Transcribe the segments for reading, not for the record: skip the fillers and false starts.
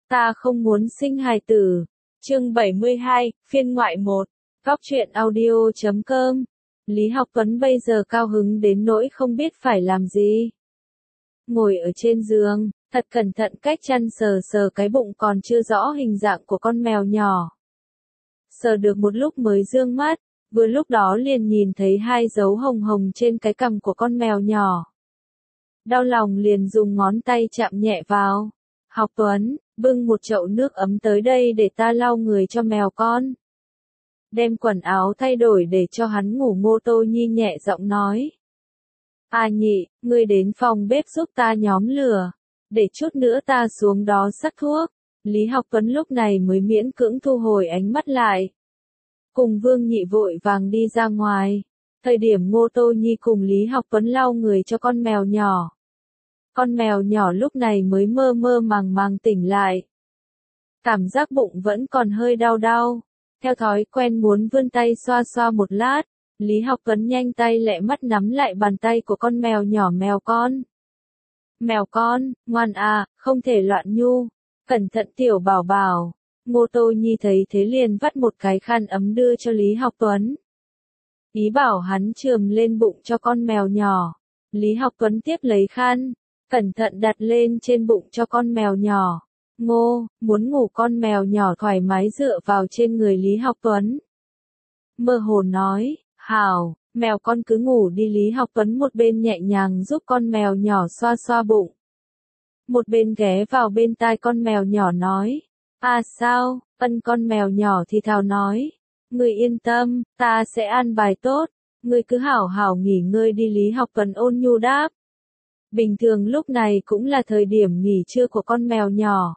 Ta không muốn sinh hài tử. Chương 72, phiên ngoại 1. Góc truyện audio.com. Lý Học Tuấn bây giờ cao hứng đến nỗi không biết phải làm gì. Ngồi ở trên giường, thật cẩn thận cách chăn sờ sờ cái bụng còn chưa rõ hình dạng của con mèo nhỏ. Sờ được một lúc mới dương mắt, vừa lúc đó liền nhìn thấy hai dấu hồng hồng trên cái cằm của con mèo nhỏ. Đau lòng liền dùng ngón tay chạm nhẹ vào. Học Tuấn, bưng một chậu nước ấm tới đây để ta lau người cho mèo con. Đem quần áo thay đổi để cho hắn ngủ. Ngô Tô Nhi nhẹ giọng nói. À Nhị, ngươi đến phòng bếp giúp ta nhóm lửa, để chút nữa ta xuống đó xắt thuốc. Lý Học Tuấn lúc này mới miễn cưỡng thu hồi ánh mắt lại. Cùng Vương Nhị vội vàng đi ra ngoài. Thời điểm Ngô Tô Nhi cùng Lý Học Tuấn lau người cho con mèo nhỏ. Con mèo nhỏ lúc này mới mơ mơ màng màng tỉnh lại. Cảm giác bụng vẫn còn hơi đau đau. Theo thói quen muốn vươn tay xoa xoa một lát, Lý Học Tuấn nhanh tay lẹ mắt nắm lại bàn tay của con mèo nhỏ. Mèo con. Mèo con, ngoan à, không thể loạn nhu. Cẩn thận tiểu bảo bảo. Ngô Tô Nhi thấy thế liền vắt một cái khăn ấm đưa cho Lý Học Tuấn. Ý bảo hắn chườm lên bụng cho con mèo nhỏ. Lý Học Tuấn tiếp lấy khăn, cẩn thận đặt lên trên bụng cho con mèo nhỏ. Ngô, muốn ngủ. Con mèo nhỏ thoải mái dựa vào trên người Lý Học Tuấn. Mơ hồ nói, hảo, mèo con cứ ngủ đi. Lý Học Tuấn một bên nhẹ nhàng giúp con mèo nhỏ xoa xoa bụng, một bên ghé vào bên tai con mèo nhỏ nói. À sao, con mèo nhỏ thì thào nói. Ngươi yên tâm, ta sẽ an bài tốt, ngươi cứ hảo hảo nghỉ ngơi đi. Lý Học Tuấn ôn nhu đáp. Bình thường lúc này cũng là thời điểm nghỉ trưa của con mèo nhỏ.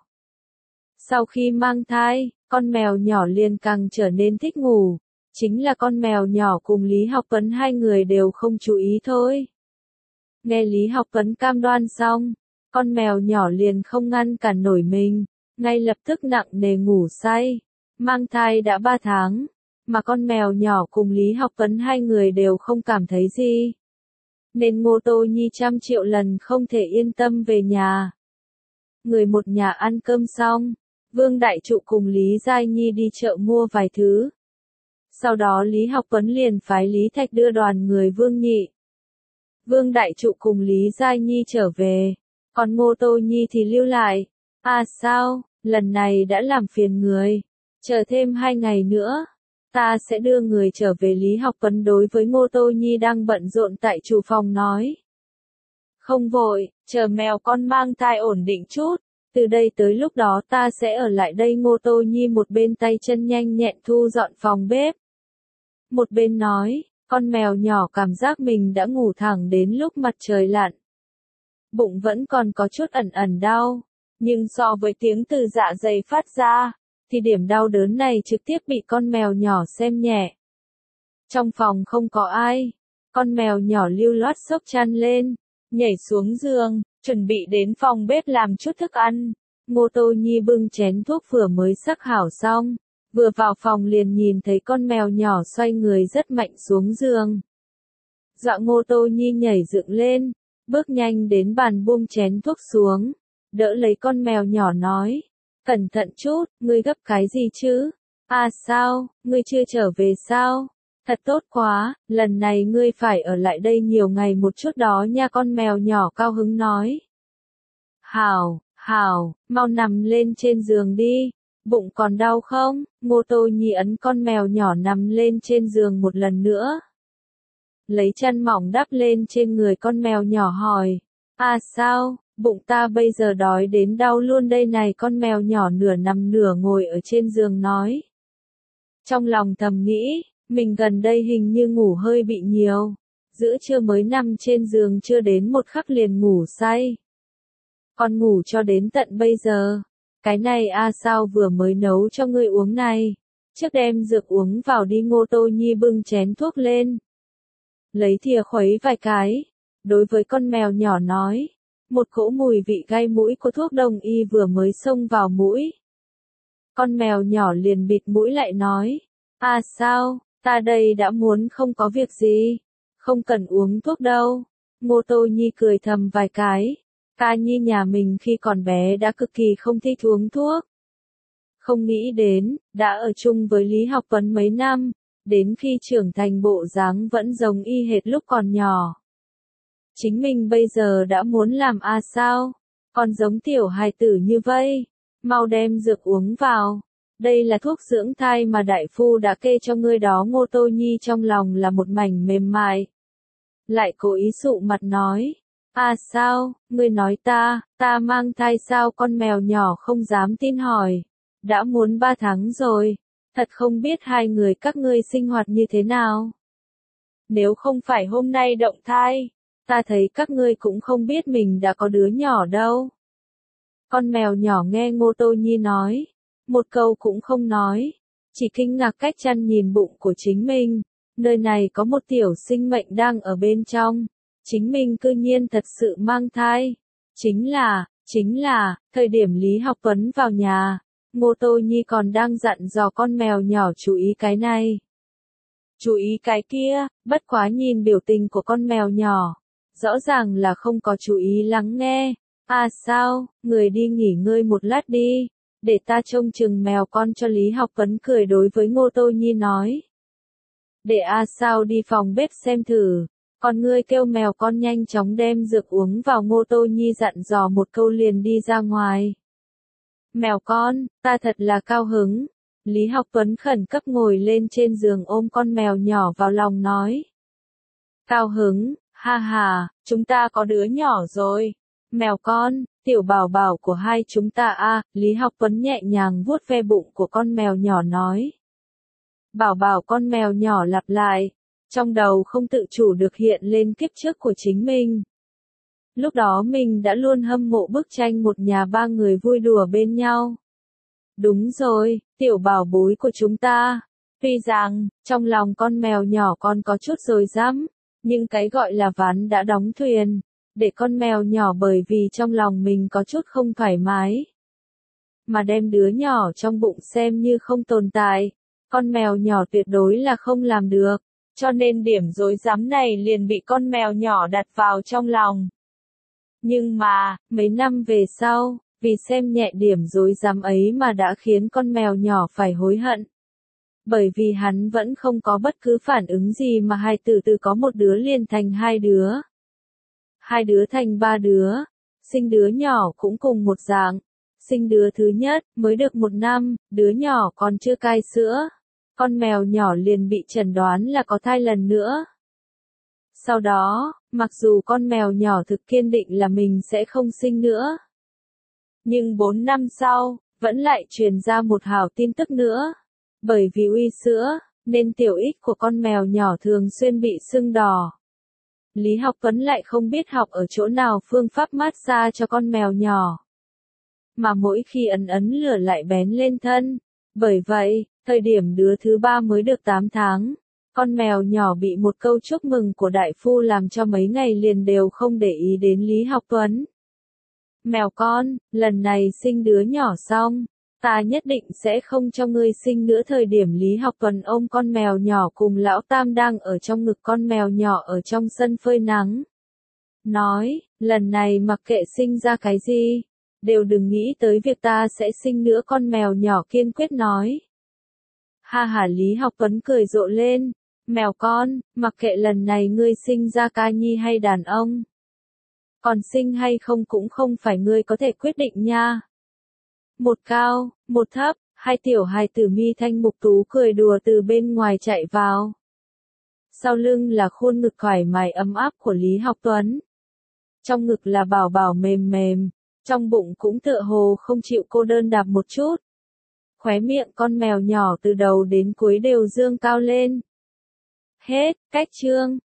Sau khi mang thai, con mèo nhỏ liền càng trở nên thích ngủ. Chính là con mèo nhỏ cùng Lý Học Tuấn hai người đều không chú ý thôi. Nghe Lý Học Tuấn cam đoan xong, con mèo nhỏ liền không ngăn cản nổi mình, ngay lập tức nặng nề ngủ say. Mang thai đã 3 tháng, mà con mèo nhỏ cùng Lý Học Tuấn hai người đều không cảm thấy gì. Nên Ngô Tô Nhi trăm triệu lần không thể yên tâm về nhà. Người một nhà ăn cơm xong, Vương Đại Trụ cùng Lý Giai Nhi đi chợ mua vài thứ. Sau đó Lý Học Tuấn liền phái Lý Thạch đưa đoàn người Vương Nhị, Vương Đại Trụ cùng Lý Giai Nhi trở về, còn Ngô Tô Nhi thì lưu lại. À sao, lần này đã làm phiền người, chờ thêm 2 ngày nữa, ta sẽ đưa người trở về. Lý Học Tuấn đối với Ngô Tô Nhi đang bận rộn tại chủ phòng nói. Không vội, chờ mèo con mang thai ổn định chút, từ đây tới lúc đó ta sẽ ở lại đây. Ngô Tô Nhi một bên tay chân nhanh nhẹn thu dọn phòng bếp, một bên nói. Con mèo nhỏ cảm giác mình đã ngủ thẳng đến lúc mặt trời lặn. Bụng vẫn còn có chút ẩn ẩn đau, nhưng so với tiếng từ dạ dày phát ra, thì điểm đau đớn này trực tiếp bị con mèo nhỏ xem nhẹ. Trong phòng không có ai, con mèo nhỏ lưu loát xốc chăn lên, nhảy xuống giường, chuẩn bị đến phòng bếp làm chút thức ăn. Ngô Tô Nhi bưng chén thuốc vừa mới sắc hảo xong, vừa vào phòng liền nhìn thấy con mèo nhỏ xoay người rất mạnh xuống giường. Dọa Ngô Tô Nhi nhảy dựng lên, bước nhanh đến bàn buông chén thuốc xuống, đỡ lấy con mèo nhỏ nói. Cẩn thận chút, ngươi gấp cái gì chứ? À sao, ngươi chưa trở về sao? Thật tốt quá, lần này ngươi phải ở lại đây nhiều ngày một chút đó nha. Con mèo nhỏ cao hứng nói. Hảo, hảo, mau nằm lên trên giường đi. Bụng còn đau không? Ngô Tô Nhi ấn con mèo nhỏ nằm lên trên giường một lần nữa. Lấy chăn mỏng đắp lên trên người con mèo nhỏ hỏi. À sao, bụng ta bây giờ đói đến đau luôn đây này. Con mèo nhỏ nửa nằm nửa ngồi ở trên giường nói. Trong lòng thầm nghĩ, mình gần đây hình như ngủ hơi bị nhiều. Giữa trưa mới nằm trên giường chưa đến một khắc liền ngủ say. Còn ngủ cho đến tận bây giờ. Cái này à sao vừa mới nấu cho ngươi uống này. Trước đem dược uống vào đi. Ngô Tô Nhi bưng chén thuốc lên, lấy thìa khuấy vài cái, đối với con mèo nhỏ nói. Một cỗ mùi vị gai mũi của thuốc đông y vừa mới xông vào mũi. Con mèo nhỏ liền bịt mũi lại nói. À sao, ta đây đã muốn không có việc gì, không cần uống thuốc đâu. Ngô Tô Nhi cười thầm vài cái, Ca Nhi nhà mình khi còn bé đã cực kỳ không thích uống thuốc. Không nghĩ đến, đã ở chung với Lý Học Tuấn mấy năm, đến khi trưởng thành bộ dáng vẫn giống y hệt lúc còn nhỏ. Chính mình bây giờ đã muốn làm sao? Còn giống tiểu hài tử như vây, mau đem dược uống vào. Đây là thuốc dưỡng thai mà đại phu đã kê cho ngươi đó. Ngô Tô Nhi trong lòng là một mảnh mềm mại. Lại cố ý sụ mặt nói. Sao, ngươi nói ta mang thai sao? Con mèo nhỏ không dám tin hỏi. Đã muốn 3 tháng rồi, thật không biết hai người các ngươi sinh hoạt như thế nào. Nếu không phải hôm nay động thai, ta thấy các ngươi cũng không biết mình đã có đứa nhỏ đâu. Con mèo nhỏ nghe Ngô Tô Nhi nói, một câu cũng không nói, chỉ kinh ngạc cách chăn nhìn bụng của chính mình, nơi này có một tiểu sinh mệnh đang ở bên trong, chính mình cư nhiên thật sự mang thai. Chính là, thời điểm Lý Học Tuấn vào nhà, Ngô Tô Nhi còn đang dặn dò con mèo nhỏ chú ý cái này, chú ý cái kia, bất quá nhìn biểu tình của con mèo nhỏ, rõ ràng là không có chú ý lắng nghe. Sao, người đi nghỉ ngơi một lát đi, để ta trông chừng mèo con cho. Lý Học Tuấn cười đối với Ngô Tô Nhi nói. Để sao đi phòng bếp xem thử, còn ngươi kêu mèo con nhanh chóng đem dược uống vào. Ngô Tô Nhi dặn dò một câu liền đi ra ngoài. Mèo con, ta thật là cao hứng. Lý Học Tuấn khẩn cấp ngồi lên trên giường ôm con mèo nhỏ vào lòng nói. Cao hứng, ha ha, chúng ta có đứa nhỏ rồi. Mèo con, tiểu bảo bảo của hai chúng ta. Lý Học Tuấn nhẹ nhàng vuốt ve bụng của con mèo nhỏ nói. Bảo bảo. Con mèo nhỏ lặp lại, trong đầu không tự chủ được hiện lên kiếp trước của chính mình. Lúc đó mình đã luôn hâm mộ bức tranh một nhà 3 người vui đùa bên nhau. Đúng rồi, tiểu bảo bối của chúng ta. Tuy rằng, trong lòng con mèo nhỏ còn có chút rồi dám, nhưng cái gọi là ván đã đóng thuyền, để con mèo nhỏ bởi vì trong lòng mình có chút không thoải mái, mà đem đứa nhỏ trong bụng xem như không tồn tại, con mèo nhỏ tuyệt đối là không làm được, cho nên điểm rối rắm này liền bị con mèo nhỏ đặt vào trong lòng. Nhưng mà, mấy năm về sau, vì xem nhẹ điểm rối rắm ấy mà đã khiến con mèo nhỏ phải hối hận. Bởi vì hắn vẫn không có bất cứ phản ứng gì mà hai từ từ có một đứa liền thành 2 đứa. 2 đứa thành 3 đứa, sinh đứa nhỏ cũng cùng một dạng. Sinh đứa thứ nhất, mới được 1 năm, đứa nhỏ còn chưa cai sữa. Con mèo nhỏ liền bị chẩn đoán là có thai lần nữa. Sau đó, mặc dù con mèo nhỏ thực kiên định là mình sẽ không sinh nữa. Nhưng 4 năm sau, vẫn lại truyền ra một hảo tin tức nữa. Bởi vì uy sữa, nên tiểu ích của con mèo nhỏ thường xuyên bị sưng đỏ. Lý Học Tuấn lại không biết học ở chỗ nào phương pháp massage cho con mèo nhỏ. Mà mỗi khi ấn lửa lại bén lên thân. Bởi vậy, thời điểm đứa thứ 3 mới được 8 tháng, con mèo nhỏ bị một câu chúc mừng của đại phu làm cho mấy ngày liền đều không để ý đến Lý Học Tuấn. Mèo con, lần này sinh đứa nhỏ xong, ta nhất định sẽ không cho ngươi sinh nữa. Thời điểm Lý Học Tuấn ôm con mèo nhỏ cùng lão tam đang ở trong ngực con mèo nhỏ ở trong sân phơi nắng. Nói, lần này mặc kệ sinh ra cái gì, đều đừng nghĩ tới việc ta sẽ sinh nữa. Con mèo nhỏ kiên quyết nói. Ha ha. Lý Học Tuấn cười rộ lên. Mèo con, mặc kệ lần này ngươi sinh ra ca nhi hay đàn ông, còn sinh hay không cũng không phải ngươi có thể quyết định nha. Một cao, một thấp, 2 tiểu hài tử mi thanh mục tú cười đùa từ bên ngoài chạy vào. Sau lưng là khuôn ngực thoải mái ấm áp của Lý Học Tuấn. Trong ngực là bảo bảo mềm mềm, trong bụng cũng tựa hồ không chịu cô đơn đạp một chút. Khóe miệng con mèo nhỏ từ đầu đến cuối đều dương cao lên. Hết, cách chương.